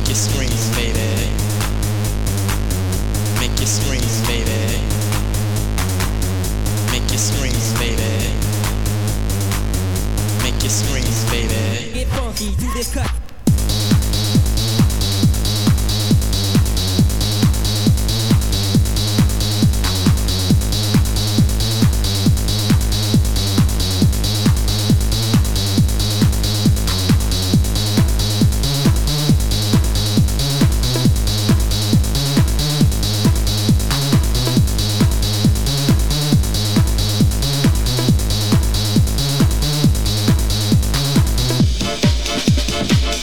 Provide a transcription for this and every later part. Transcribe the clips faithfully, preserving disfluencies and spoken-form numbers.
Make you scream, baby. Make you scream, baby. Make you scream, baby. Make you scream, baby. Get funky, do this cut. We'll be right back.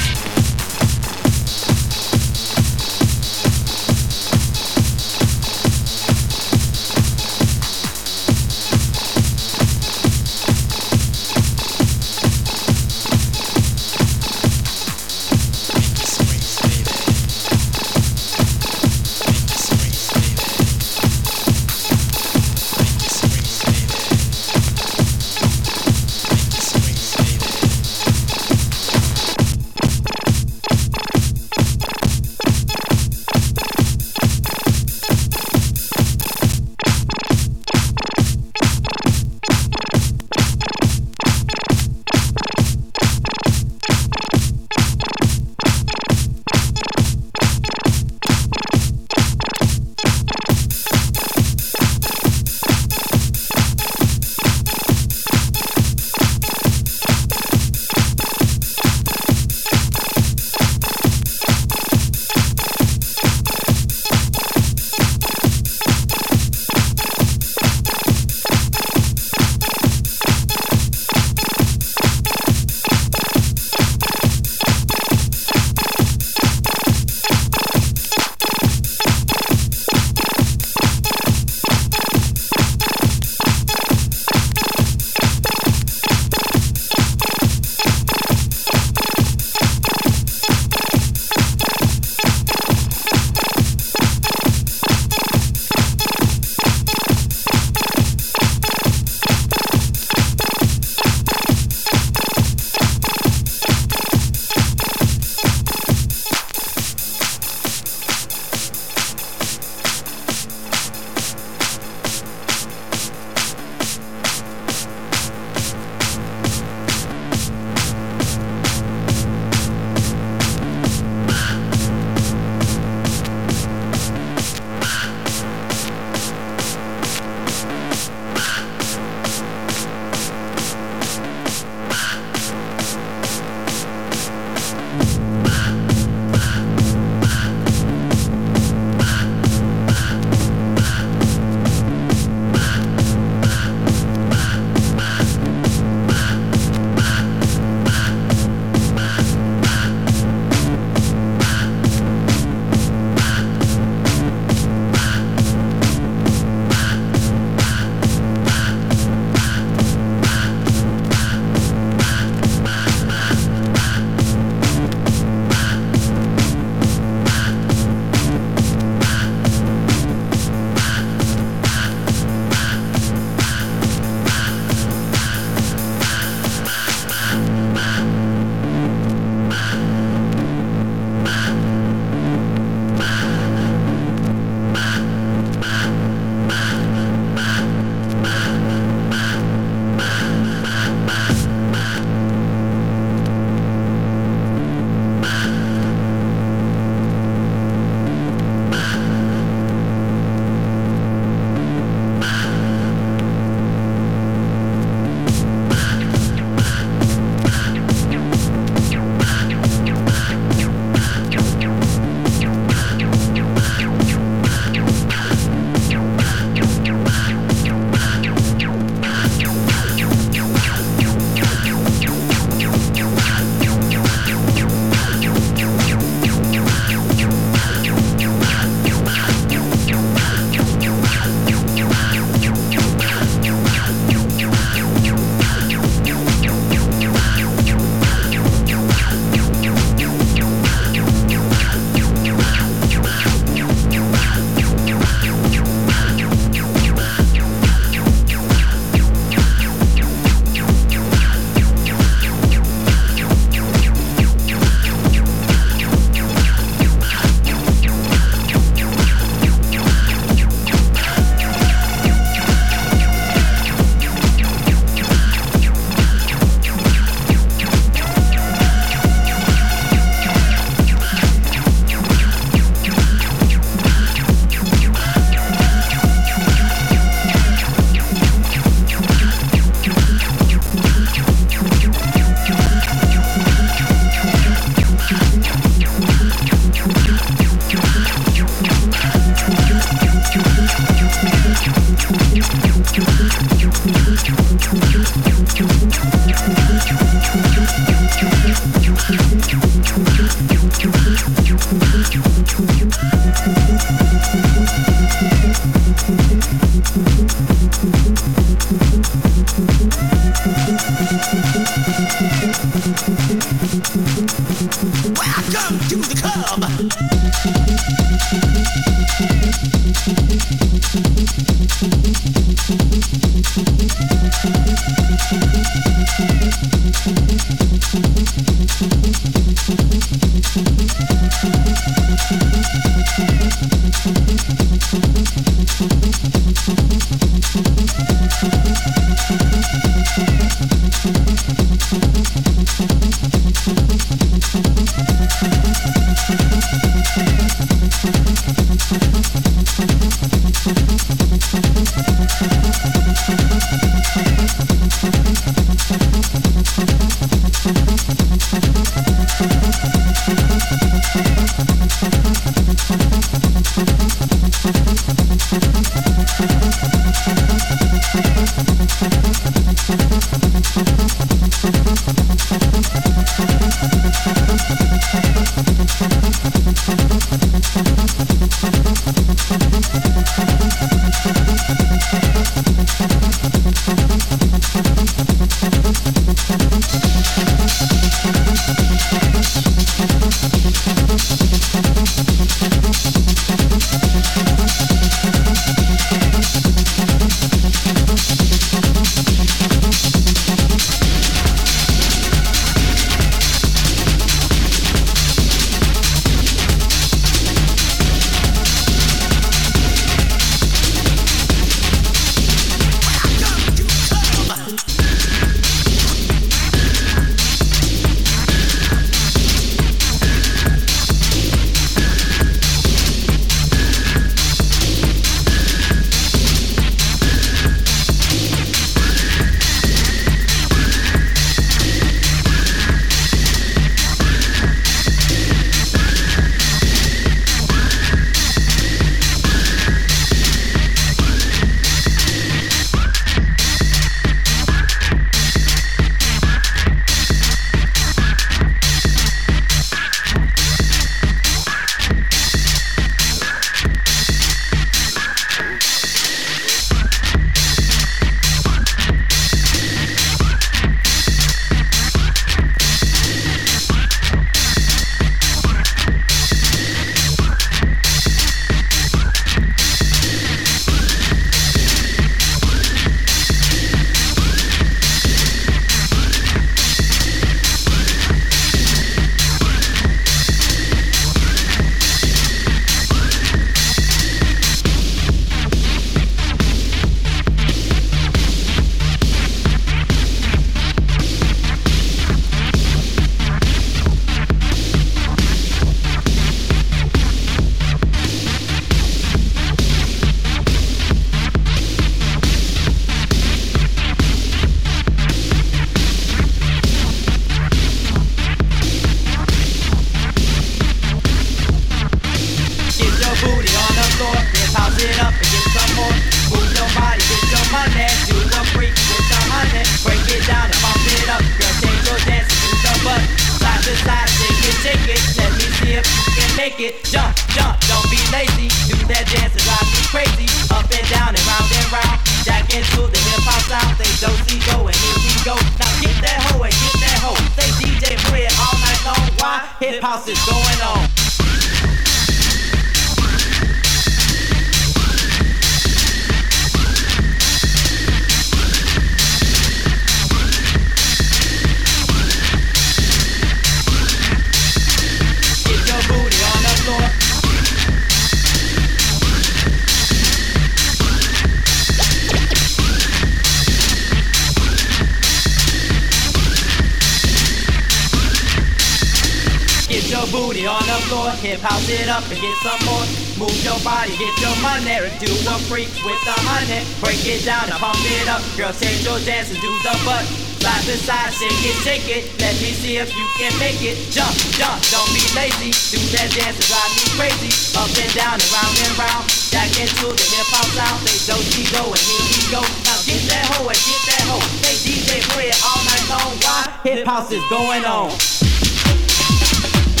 Hip house it up and get some more. Move your body, get your money. Do a freak with the honey. Break it down and pump it up. Girl, change your dance and do the butt. Side to side, shake it, shake it. Let me see if you can make it. Jump, jump, don't be lazy. Do that dance and drive me crazy. Up and down and round and round. Jack into the hip hop sound. Say do she go and here we go. Now get that hoe and get that hoe. Say D J play it all night long. Why? Hip house is going on.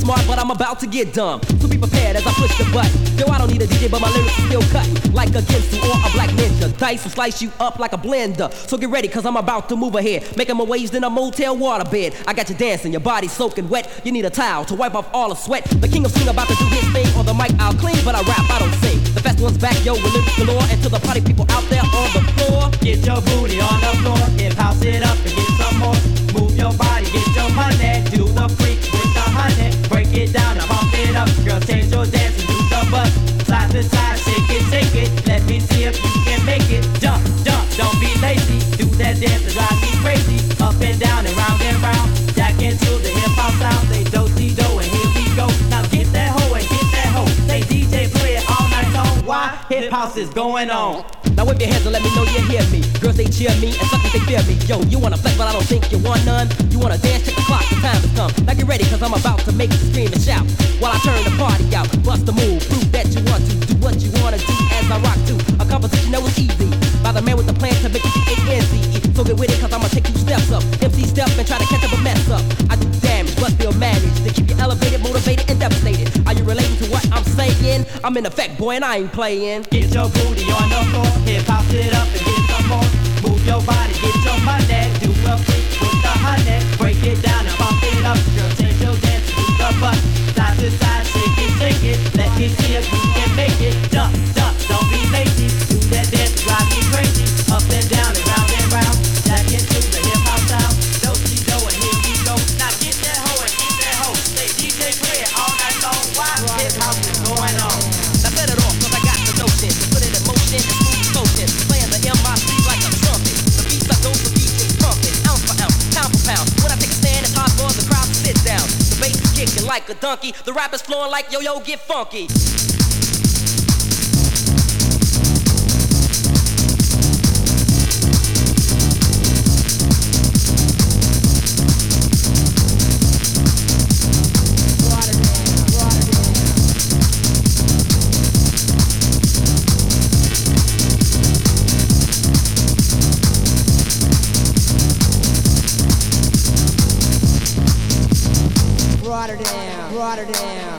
smart, but I'm about to get dumb. So be prepared as I push the button. Yo, I don't need a D J, but my lyrics are still cut like a Ginsu or a black ninja. Dice will slice you up like a blender. So get ready, cause I'm about to move ahead, making my waves in a motel waterbed. I got you dancing, your body soaking wet. You need a towel to wipe off all the sweat. The king of swing about to do his thing. On the mic I'll clean, but I rap, I don't sing. The festival's back, yo, with lyrics galore. And to the party people out there on the floor, get your booty on the floor, hip house it up and get some more. Move your body, get your money, do the freak with the honey. Break it down and pump it up, girl, change your dance and do the bust. Side to side, shake it, shake it, let me see if you can make it. Jump, jump, don't be lazy, do that dance and drive me crazy. Up and down and round and round, jack into the hip hop sound. Say do-si-do and here we go. Now get that hoe and get that hoe. Say D J play it all night long. Why? Hip house is going on. Now whip your hands and let me know you hear me. Girls they cheer me and suckers they fear me. Yo, you wanna flex but I don't think you want none. You wanna dance, check the clock, the time has come. Now get ready cause I'm about to make you scream and shout while I turn the party out. Bust the move, prove that you want to do what you wanna do as I rock to a composition that was easy by the man with the plan to make it D A N Z E. So get with it cause I'ma take two steps up. M C step and try to catch up a mess up. I do damage but still manage to keep you elevated, motivated and devastated. Are you relating to what I'm saying? I'm in effect boy and I ain't playing. Get your booty on the floor, hip hop it up and get some more. Move your body, get your money, do a freak with the honey. Break it down and pump it up, girl, change your dance and do the bust. Side to side, shake it, shake it, let me see if you can make it. Jump, jump, don't be lazy, do that dance and drive me crazy. Up and down and round and round, jack into the hip hop sound. Do-si-do and here we go. Now get that hoe and get that hoe. Say D J play it all night long. Why? Hip house is going on. Now set it off cause I got the notion. Put it in motion and smooth motion. Playing the M I C like a trumpet. The beats I go for D J trumpet. Ounce for ounce, pound for pound. When I take a stand it's hard for the crowd to sit down. The bass is kicking like a donkey. The rap is flowing like yo-yo get funky. Rotterdam, Rotterdam.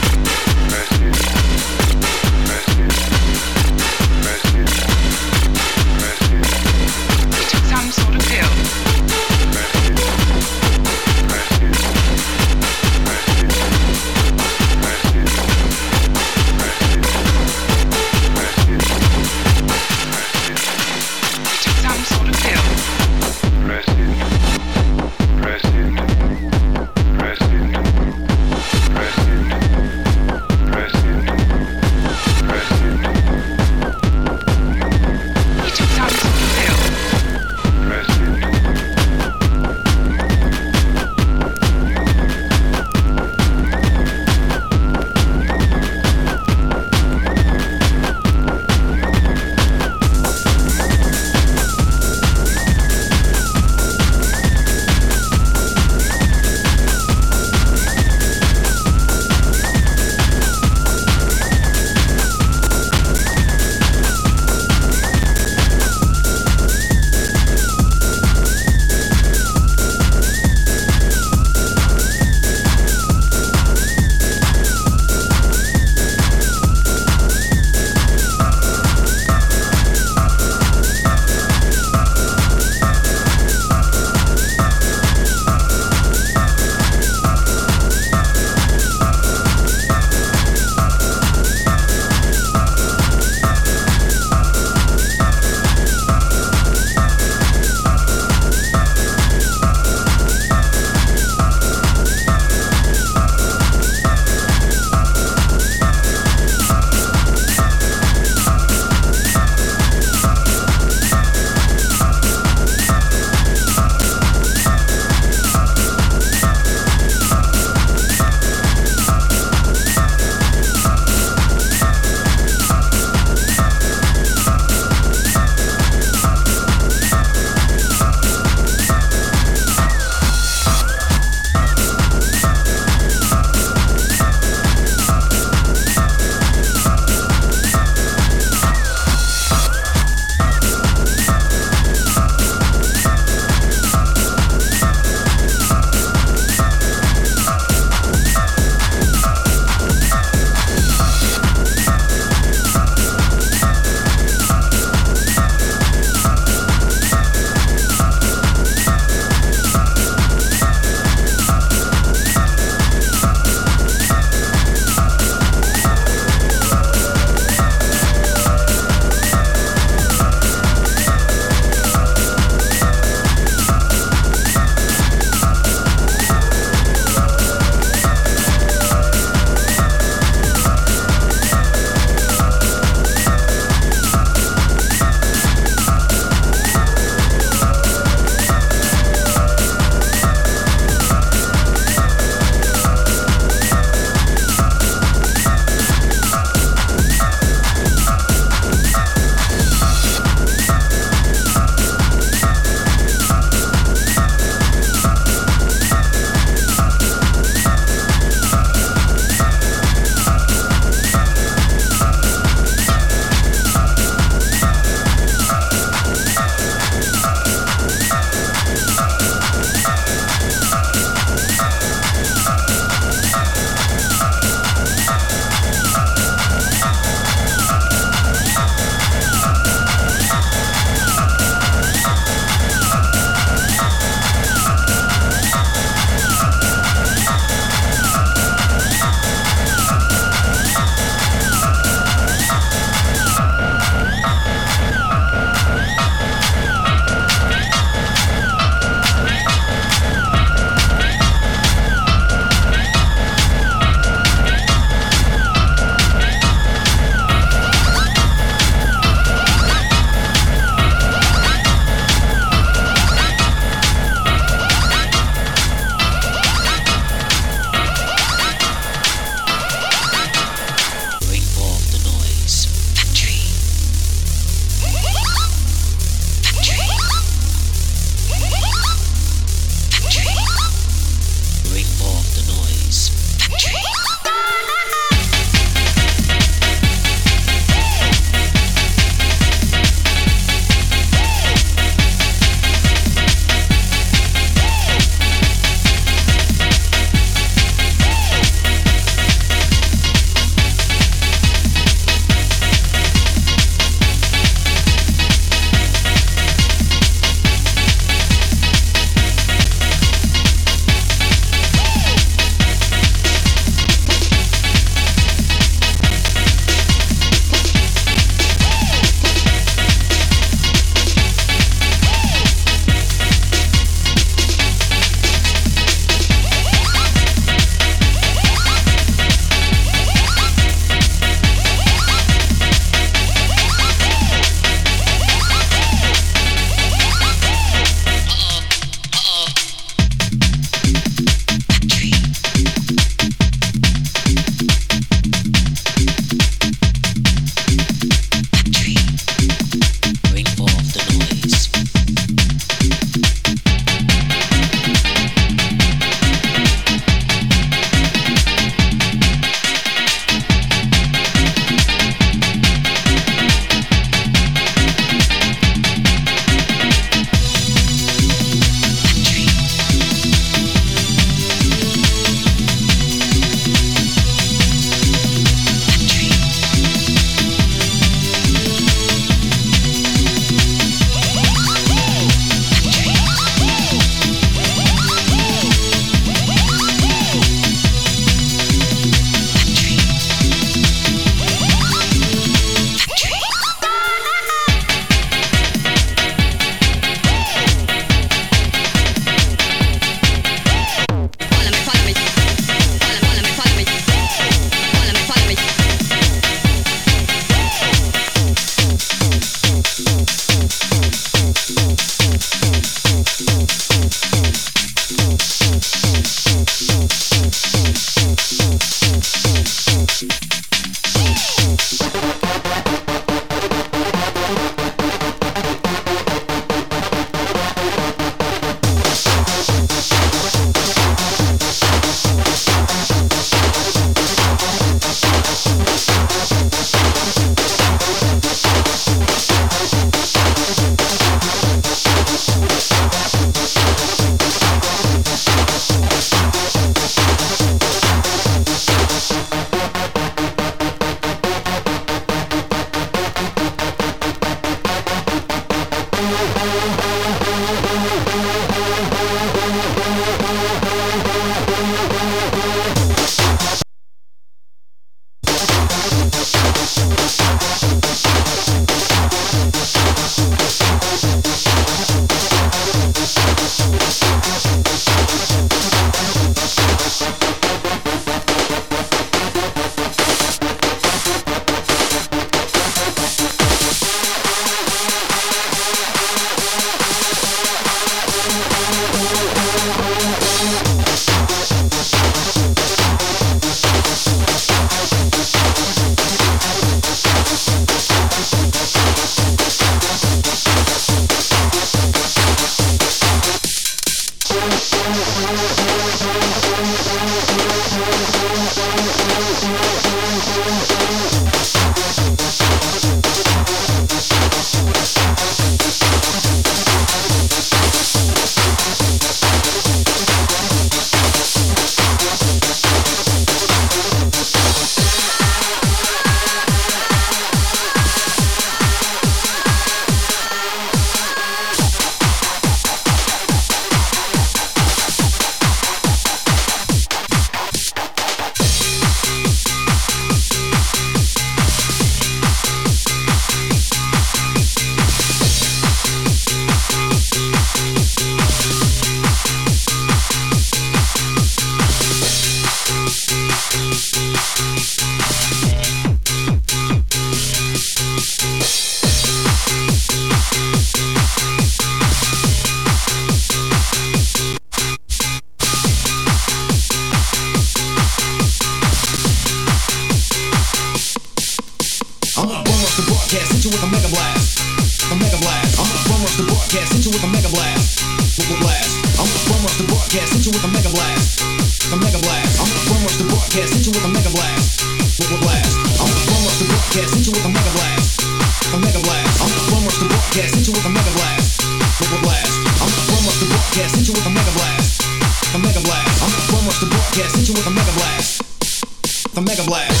broadcast, hit you with a mega blast. A mega blast. I'm the bum rush the broadcast, hit you with a mega blast. With a blast. I'm the bum rush the broadcast, hit you with a mega blast. A mega blast. I'm the bum rush the broadcast, hit you with a mega blast. With a blast. I'm the bum rush the broadcast, hit you with a mega blast. A mega blast. I'm the bum rush the broadcast, hit you with a mega blast. With a blast. I'm the bum rush the broadcast, hit you with a mega blast. A mega blast. I'm the bum rush the broadcast, hit you with a mega blast. The mega blast.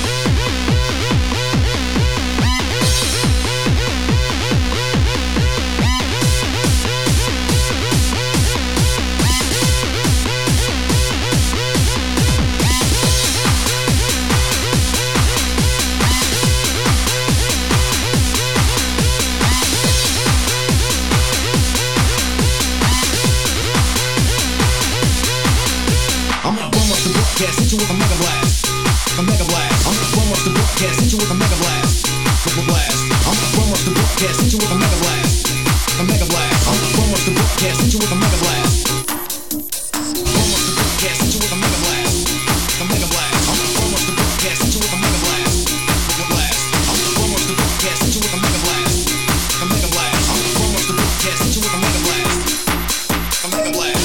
Hit you with a mega blast, a mega blast. I'm the bum rush the broadcast, hit you with a mega blast, with a blast. I'm the bum rush the broadcast, hit you with a mega blast, a mega blast. I'm the bum rush the broadcast, hit you with a mega blast. Bum rush the broadcast, hit you with a mega blast, a mega blast. I'm the bum rush the broadcast, hit you with a mega blast, with a blast. I'm the bum rush the broadcast, hit you with a mega blast, a mega blast. I'm the bum rush the broadcast, hit you with a mega blast, a mega blast.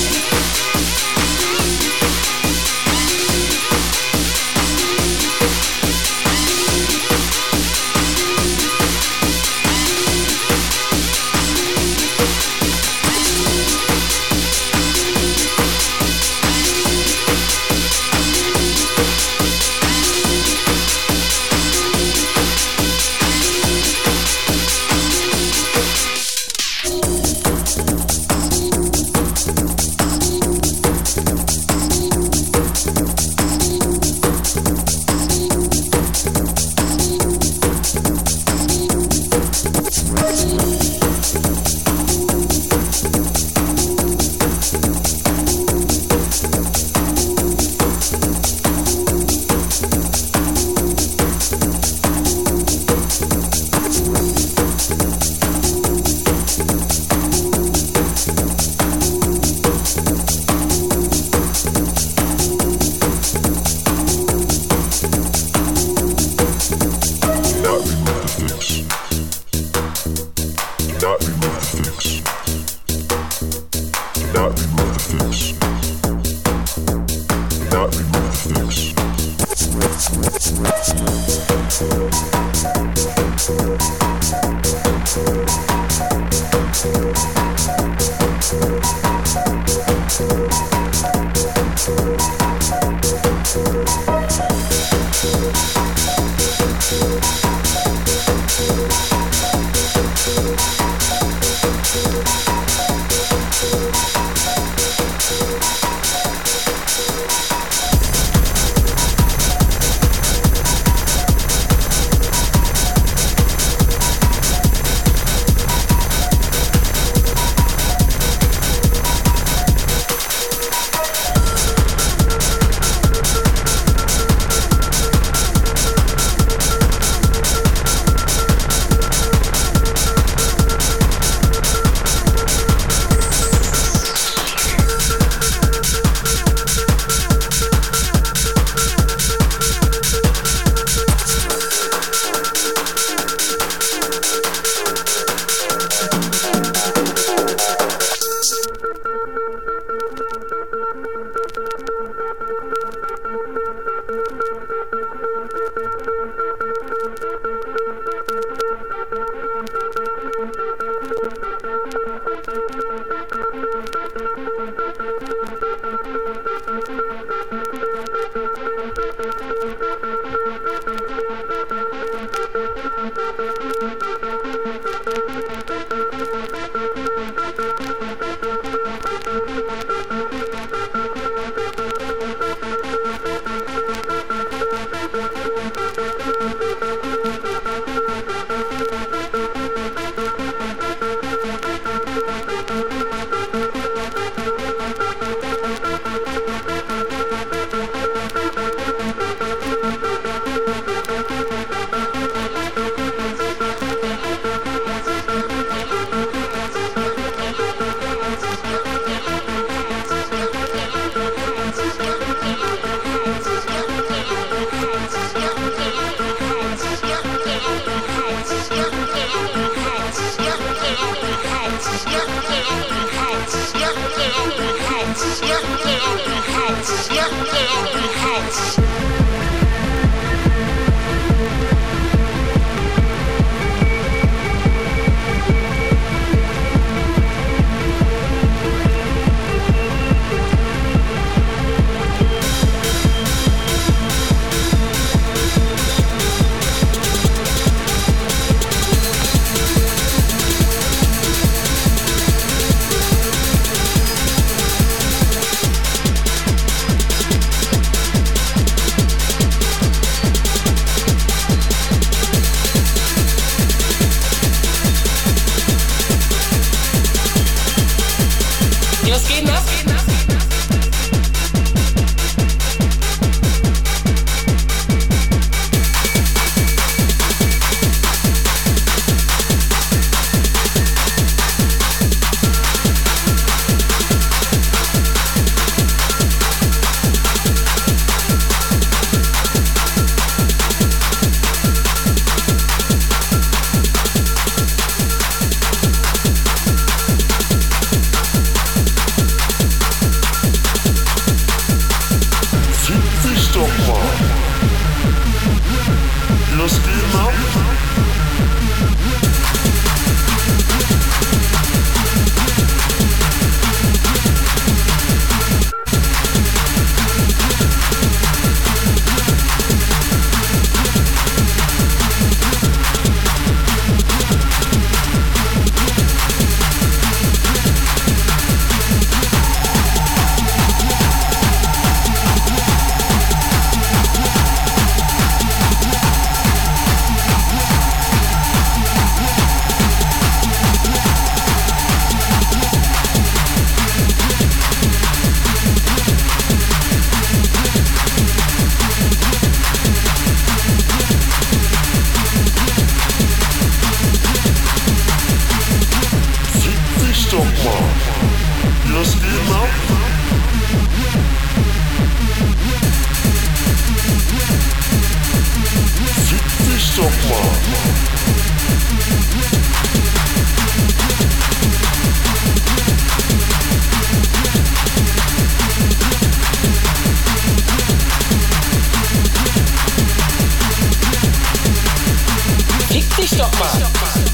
this up, man.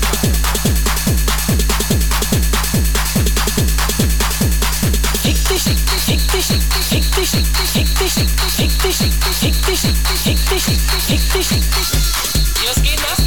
Kick this, kick this, kick this, kick this, kick this, kick this, kick this, kick this. Just get up.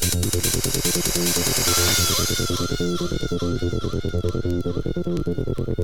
Thank you.